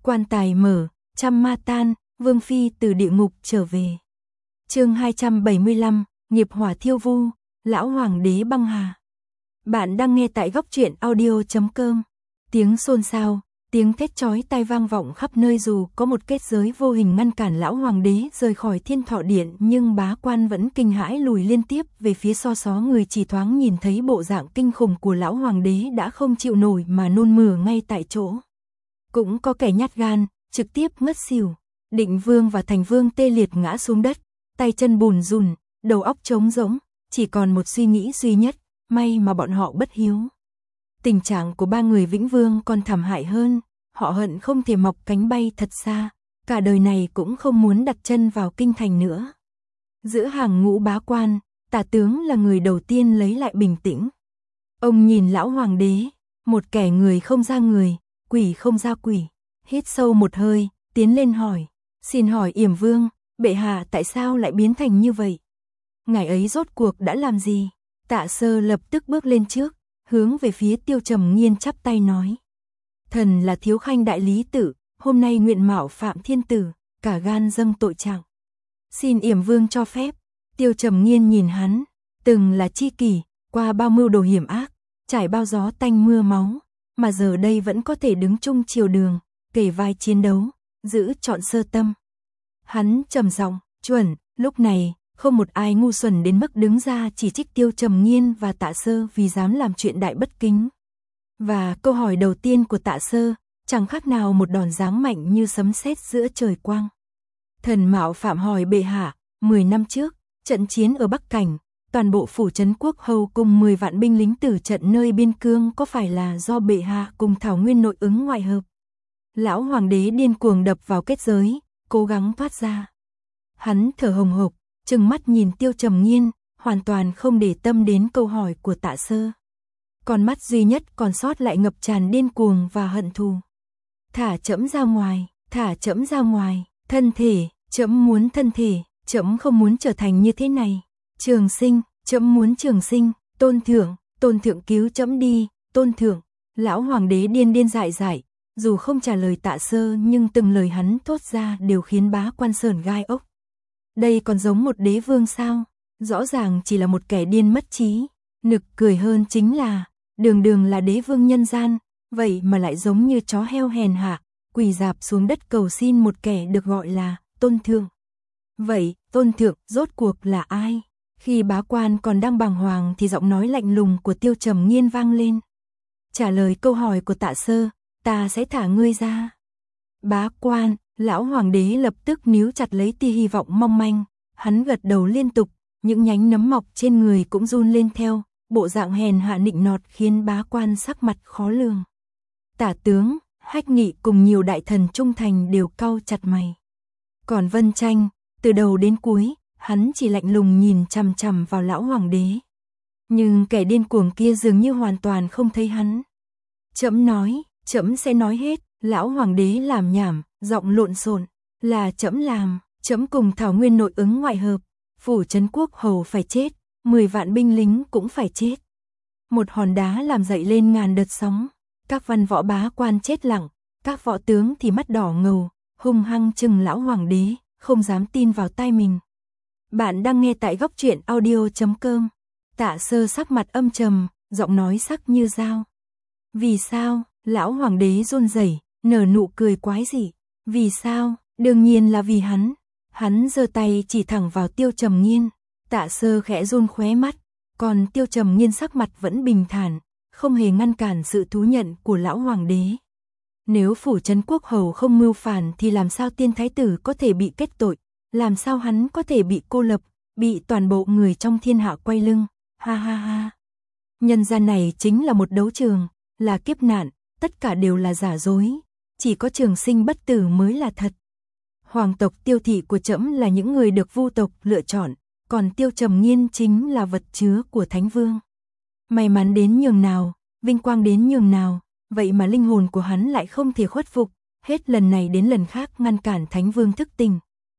Quan tài mở, trăm ma tan, Vương Phi từ địa ngục trở về. Chương 275, nghiệp hỏa thiêu vu, lão hoàng đế băng hà. Bạn đang nghe tại góc truyện audio.com. Tiếng xôn xao, tiếng thét chói tai vang vọng khắp nơi, dù có một kết giới vô hình ngăn cản lão hoàng đế rời khỏi Thiên Thọ Điện, nhưng bá quan vẫn kinh hãi lùi liên tiếp về phía xó người, chỉ thoáng nhìn thấy bộ dạng kinh khủng của lão hoàng đế đã không chịu nổi mà nôn mửa ngay tại chỗ. Cũng có kẻ nhát gan, trực tiếp ngất xỉu. Định Vương và Thành Vương tê liệt ngã xuống đất, tay chân bùn rùn, đầu óc trống rỗng, chỉ còn một suy nghĩ duy nhất, may mà bọn họ bất hiếu. Tình trạng của ba người Vĩnh Vương còn thảm hại hơn, họ hận không thể mọc cánh bay thật xa, cả đời này cũng không muốn đặt chân vào kinh thành nữa. Giữa hàng ngũ bá quan, Tả tướng là người đầu tiên lấy lại bình tĩnh. Ông nhìn lão hoàng đế, một kẻ người không ra người, quỷ không ra quỷ, hít sâu một hơi, tiến lên hỏi, xin hỏi Yểm Vương, bệ hạ tại sao lại biến thành như vậy? Ngài ấy rốt cuộc đã làm gì? Tạ Sơ lập tức bước lên trước, hướng về phía Tiêu Trầm Nghiên chắp tay nói. Thần là Thiếu Khanh đại lý tự, hôm nay nguyện mạo phạm thiên tử, cả gan dâng tội trạng. Xin Yểm Vương cho phép. Tiêu Trầm Nghiên nhìn hắn, từng là tri kỷ, qua bao mưu đồ hiểm ác, trải bao gió tanh mưa máu, mà giờ đây vẫn có thể đứng chung triều đường, kề vai chiến đấu, giữ trọn sơ tâm. Hắn trầm giọng, chuẩn, lúc này, không một ai ngu xuẩn đến mức đứng ra chỉ trích Tiêu Trầm Nghiên và Tạ Sơ vì dám làm chuyện đại bất kính. Và câu hỏi đầu tiên của Tạ Sơ, chẳng khác nào một đòn giáng mạnh như sấm sét giữa trời quang. Thần mạo phạm hỏi bệ hạ, 10 năm trước, trận chiến ở Bắc Cảnh, toàn bộ phủ trấn quốc hầu cùng 10 vạn binh lính tử trận nơi biên cương có phải là do bệ hạ cùng Thảo Nguyên nội ứng ngoại hợp? Lão hoàng đế điên cuồng đập vào kết giới, cố gắng thoát ra. Hắn thở hồng hộc, trừng mắt nhìn Tiêu Trầm Nghiên, hoàn toàn không để tâm đến câu hỏi của Tạ Sơ. Con mắt duy nhất còn sót lại ngập tràn điên cuồng và hận thù. Thả trẫm ra ngoài, thả trẫm ra ngoài, thân thể, trẫm muốn thân thể, trẫm không muốn trở thành như thế này. Trường Sinh, trẫm muốn Trường Sinh, Tôn Thượng cứu trẫm đi, Tôn Thượng. Lão hoàng đế điên dại, dù không trả lời Tạ Sơ nhưng từng lời hắn thốt ra đều khiến bá quan sởn gai ốc. Đây còn giống một đế vương sao? Rõ ràng chỉ là một kẻ điên mất trí. Nực cười hơn chính là, đường là đế vương nhân gian, vậy mà lại giống như chó heo hèn hạ, quỳ rạp xuống đất cầu xin một kẻ được gọi là Tôn Thượng. Vậy, Tôn Thượng rốt cuộc là ai? Khi bá quan còn đang bàng hoàng thì giọng nói lạnh lùng của Tiêu Trầm Nghiên vang lên. Trả lời câu hỏi của Tạ Sơ, ta sẽ thả ngươi ra. Bá quan, lão hoàng đế lập tức níu chặt lấy tia hy vọng mong manh, hắn gật đầu liên tục, những nhánh nấm mọc trên người cũng run lên theo, bộ dạng hèn hạ nịnh nọt khiến bá quan sắc mặt khó lường. Tả tướng, Hách Nghị cùng nhiều đại thần trung thành đều cau chặt mày. Còn Vân Tranh, từ đầu đến cuối, hắn chỉ lạnh lùng nhìn chằm chằm vào lão hoàng đế. Nhưng kẻ điên cuồng kia dường như hoàn toàn không thấy hắn. Trẫm nói, trẫm sẽ nói hết. Lão hoàng đế làm nhảm, giọng lộn xộn, là trẫm làm, trẫm cùng Thảo Nguyên nội ứng ngoại hợp, phủ trấn quốc hầu phải chết, 10 vạn binh lính cũng phải chết. Một hòn đá làm dậy lên ngàn đợt sóng, các văn võ bá quan chết lặng, các võ tướng thì mắt đỏ ngầu, hung hăng chừng lão hoàng đế, không dám tin vào tai mình. Bạn đang nghe tại góc truyện audio.com. Tạ Sơ sắc mặt âm trầm, giọng nói sắc như dao. Vì sao? Lão hoàng đế run rẩy, nở nụ cười quái dị. Vì sao? Đương nhiên là vì hắn. Hắn giơ tay chỉ thẳng vào Tiêu Trầm Nghiên. Tạ Sơ khẽ run khóe mắt, còn Tiêu Trầm Nghiên sắc mặt vẫn bình thản, không hề ngăn cản sự thú nhận của lão hoàng đế. Nếu phủ trấn quốc hầu không mưu phản thì làm sao tiên thái tử có thể bị kết tội, làm sao hắn có thể bị cô lập, bị toàn bộ người trong thiên hạ quay lưng, ha ha ha. Nhân gian này chính là một đấu trường, là kiếp nạn, tất cả đều là giả dối, chỉ có Trường Sinh bất tử mới là thật. Hoàng tộc Tiêu thị của trẫm là những người được vu tộc lựa chọn, còn Tiêu Trầm Nghiên chính là vật chứa của Thánh Vương. May mắn đến nhường nào, vinh quang đến nhường nào, vậy mà linh hồn của hắn lại không thể khuất phục, hết lần này đến lần khác ngăn cản Thánh Vương thức tỉnh.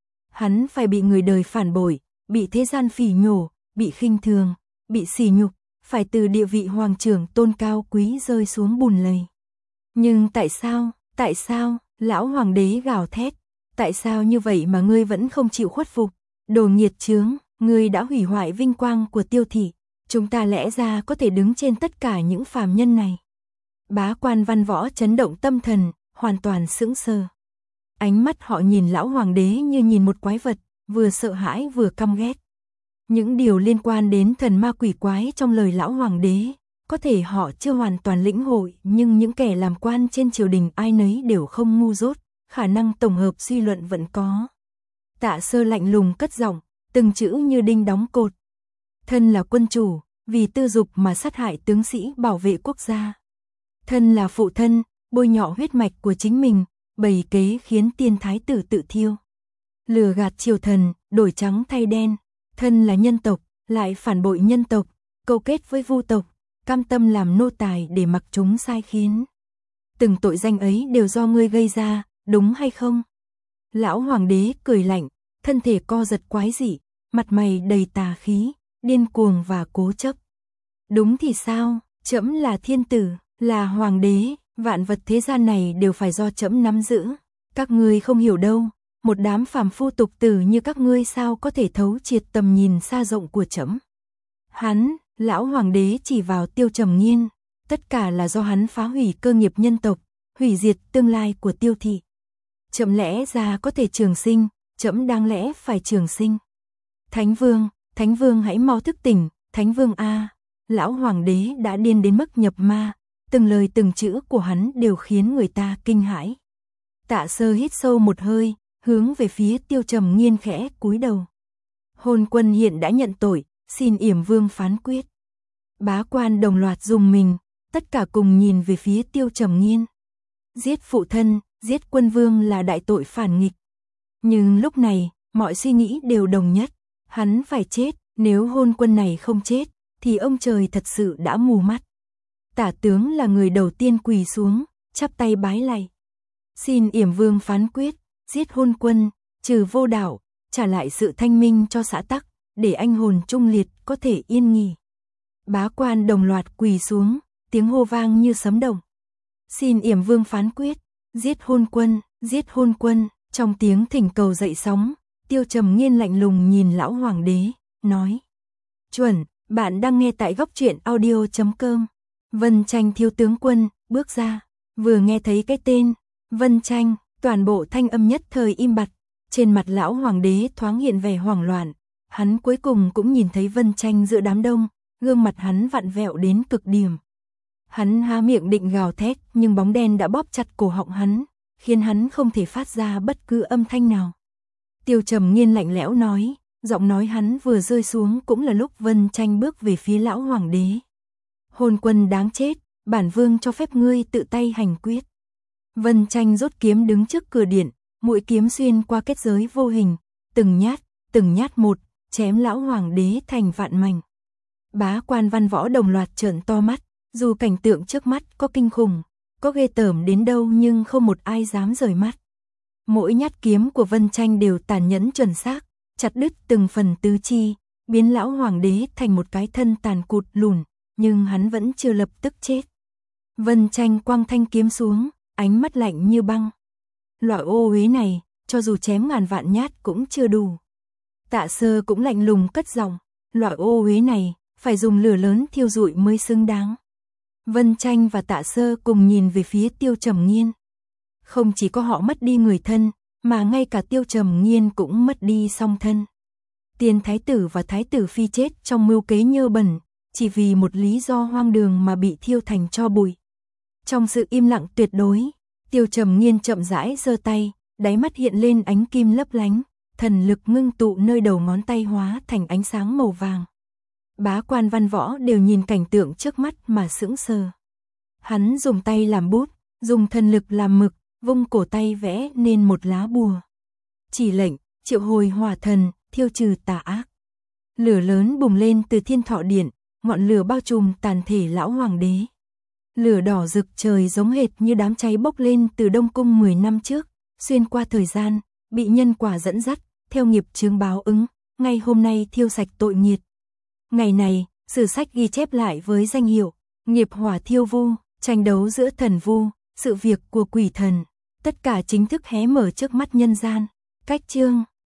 Hắn phải bị người đời phản bội, bị thế gian phỉ nhổ, bị khinh thường, bị sỉ nhục, phải từ địa vị hoàng trưởng tôn cao quý rơi xuống bùn lầy. Nhưng tại sao, Lão hoàng đế gào thét, tại sao như vậy mà ngươi vẫn không chịu khuất phục? Đồ nghiệt chướng, ngươi đã hủy hoại vinh quang của Tiêu thị, chúng ta lẽ ra có thể đứng trên tất cả những phàm nhân này. Bá quan văn võ chấn động tâm thần, hoàn toàn sững sờ. Ánh mắt họ nhìn lão hoàng đế như nhìn một quái vật, vừa sợ hãi vừa căm ghét. Những điều liên quan đến thần ma quỷ quái trong lời lão hoàng đế, có thể họ chưa hoàn toàn lĩnh hội, nhưng những kẻ làm quan trên triều đình ai nấy đều không ngu dốt, khả năng tổng hợp suy luận vẫn có. Tạ Sơ lạnh lùng cất giọng, từng chữ như đinh đóng cột. Thân là quân chủ, vì tư dục mà sát hại tướng sĩ bảo vệ quốc gia. Thân là phụ thân, bôi nhọ huyết mạch của chính mình, bày kế khiến tiên thái tử tự thiêu. Lừa gạt triều thần, đổi trắng thay đen. Thân là nhân tộc, lại phản bội nhân tộc, câu kết với vu tộc, cam tâm làm nô tài để mặc chúng sai khiến. Từng tội danh ấy đều do ngươi gây ra, đúng hay không? Lão hoàng đế cười lạnh, thân thể co giật quái dị, mặt mày đầy tà khí, điên cuồng và cố chấp. Đúng thì sao, trẫm là thiên tử, là hoàng đế, vạn vật thế gian này đều phải do trẫm nắm giữ. Các ngươi không hiểu đâu, một đám phàm phu tục tử như các ngươi sao có thể thấu triệt tầm nhìn xa rộng của trẫm. Hắn, lão hoàng đế chỉ vào Tiêu Trầm Nghiên, tất cả là do hắn phá hủy cơ nghiệp nhân tộc, hủy diệt tương lai của Tiêu thị. Trẫm lẽ ra có thể trường sinh, trẫm đáng lẽ phải trường sinh. Thánh Vương hãy mau thức tỉnh, Thánh Vương a, lão hoàng đế đã điên đến mức nhập ma, từng lời từng chữ của hắn đều khiến người ta kinh hãi. Tạ Sơ hít sâu một hơi, hướng về phía Tiêu Trầm Nghiên khẽ cúi đầu. Hôn quân hiện đã nhận tội, xin Yểm Vương phán quyết. Bá quan đồng loạt dùng mình, tất cả cùng nhìn về phía Tiêu Trầm Nghiên. Giết phụ thân, giết quân vương là đại tội phản nghịch. Nhưng lúc này, mọi suy nghĩ đều đồng nhất, hắn phải chết, nếu hôn quân này không chết, thì ông trời thật sự đã mù mắt. Tả tướng là người đầu tiên quỳ xuống, chắp tay bái lạy. Xin Yểm Vương phán quyết, giết hôn quân, trừ vô đạo, trả lại sự thanh minh cho xã tắc, để anh hồn trung liệt có thể yên nghỉ. Bá quan đồng loạt quỳ xuống, tiếng hô vang như sấm động. Xin Yểm Vương phán quyết, giết hôn quân, giết hôn quân. Trong tiếng thỉnh cầu dậy sóng, Tiêu Trầm Nghiên lạnh lùng nhìn lão hoàng đế, nói. Chuẩn, bạn đang nghe tại góc truyện audio.com. Vân Tranh thiếu tướng quân, bước ra, vừa nghe thấy cái tên, Vân Tranh, toàn bộ thanh âm nhất thời im bặt, trên mặt lão hoàng đế thoáng hiện vẻ hoảng loạn, hắn cuối cùng cũng nhìn thấy Vân Tranh giữa đám đông, gương mặt hắn vặn vẹo đến cực điểm. Hắn há miệng định gào thét, nhưng bóng đen đã bóp chặt cổ họng hắn, khiến hắn không thể phát ra bất cứ âm thanh nào. Tiêu Trầm Nghiên lạnh lẽo nói, giọng nói hắn vừa rơi xuống cũng là lúc Vân Tranh bước về phía lão hoàng đế. Hôn quân đáng chết, bản vương cho phép ngươi tự tay hành quyết. Vân Tranh rút kiếm đứng trước cửa điện, mũi kiếm xuyên qua kết giới vô hình, từng nhát một, chém lão hoàng đế thành vạn mảnh. Bá quan văn võ đồng loạt trợn to mắt, dù cảnh tượng trước mắt có kinh khủng, có ghê tởm đến đâu nhưng không một ai dám rời mắt. Mỗi nhát kiếm của Vân Tranh đều tàn nhẫn chuẩn xác, chặt đứt từng phần tứ chi, biến lão hoàng đế thành một cái thân tàn cụt lùn, nhưng hắn vẫn chưa lập tức chết. Vân Tranh quăng thanh kiếm xuống, ánh mắt lạnh như băng. Loại ô uế này, cho dù chém ngàn vạn nhát cũng chưa đủ. Tạ Sơ cũng lạnh lùng cất giọng, loại ô uế này, phải dùng lửa lớn thiêu rụi mới xứng đáng. Vân Tranh và Tạ Sơ cùng nhìn về phía Tiêu Trầm Nghiên. Không chỉ có họ mất đi người thân, mà ngay cả Tiêu Trầm Nghiên cũng mất đi song thân. Tiên thái tử và thái tử phi chết trong mưu kế nhơ bẩn, chỉ vì một lý do hoang đường mà bị thiêu thành tro bụi. Trong sự im lặng tuyệt đối, Tiêu Trầm Nghiên chậm rãi giơ tay, đáy mắt hiện lên ánh kim lấp lánh, thần lực ngưng tụ nơi đầu ngón tay hóa thành ánh sáng màu vàng. Bá quan văn võ đều nhìn cảnh tượng trước mắt mà sững sờ. Hắn dùng tay làm bút, dùng thần lực làm mực, vung cổ tay vẽ nên một lá bùa. Chỉ lệnh, triệu hồi hỏa thần, thiêu trừ tà ác. Lửa lớn bùng lên từ Thiên Thọ Điện, ngọn lửa bao trùm tàn thể lão hoàng đế. Lửa đỏ rực trời giống hệt như đám cháy bốc lên từ Đông Cung 10 năm trước, xuyên qua thời gian, bị nhân quả dẫn dắt, theo nghiệp chướng báo ứng, ngay hôm nay thiêu sạch tội nghiệt. Ngày này, sử sách ghi chép lại với danh hiệu nghiệp hỏa thiêu vu, tranh đấu giữa thần vu, sự việc của quỷ thần. Tất cả chính thức hé mở trước mắt nhân gian. Cách chương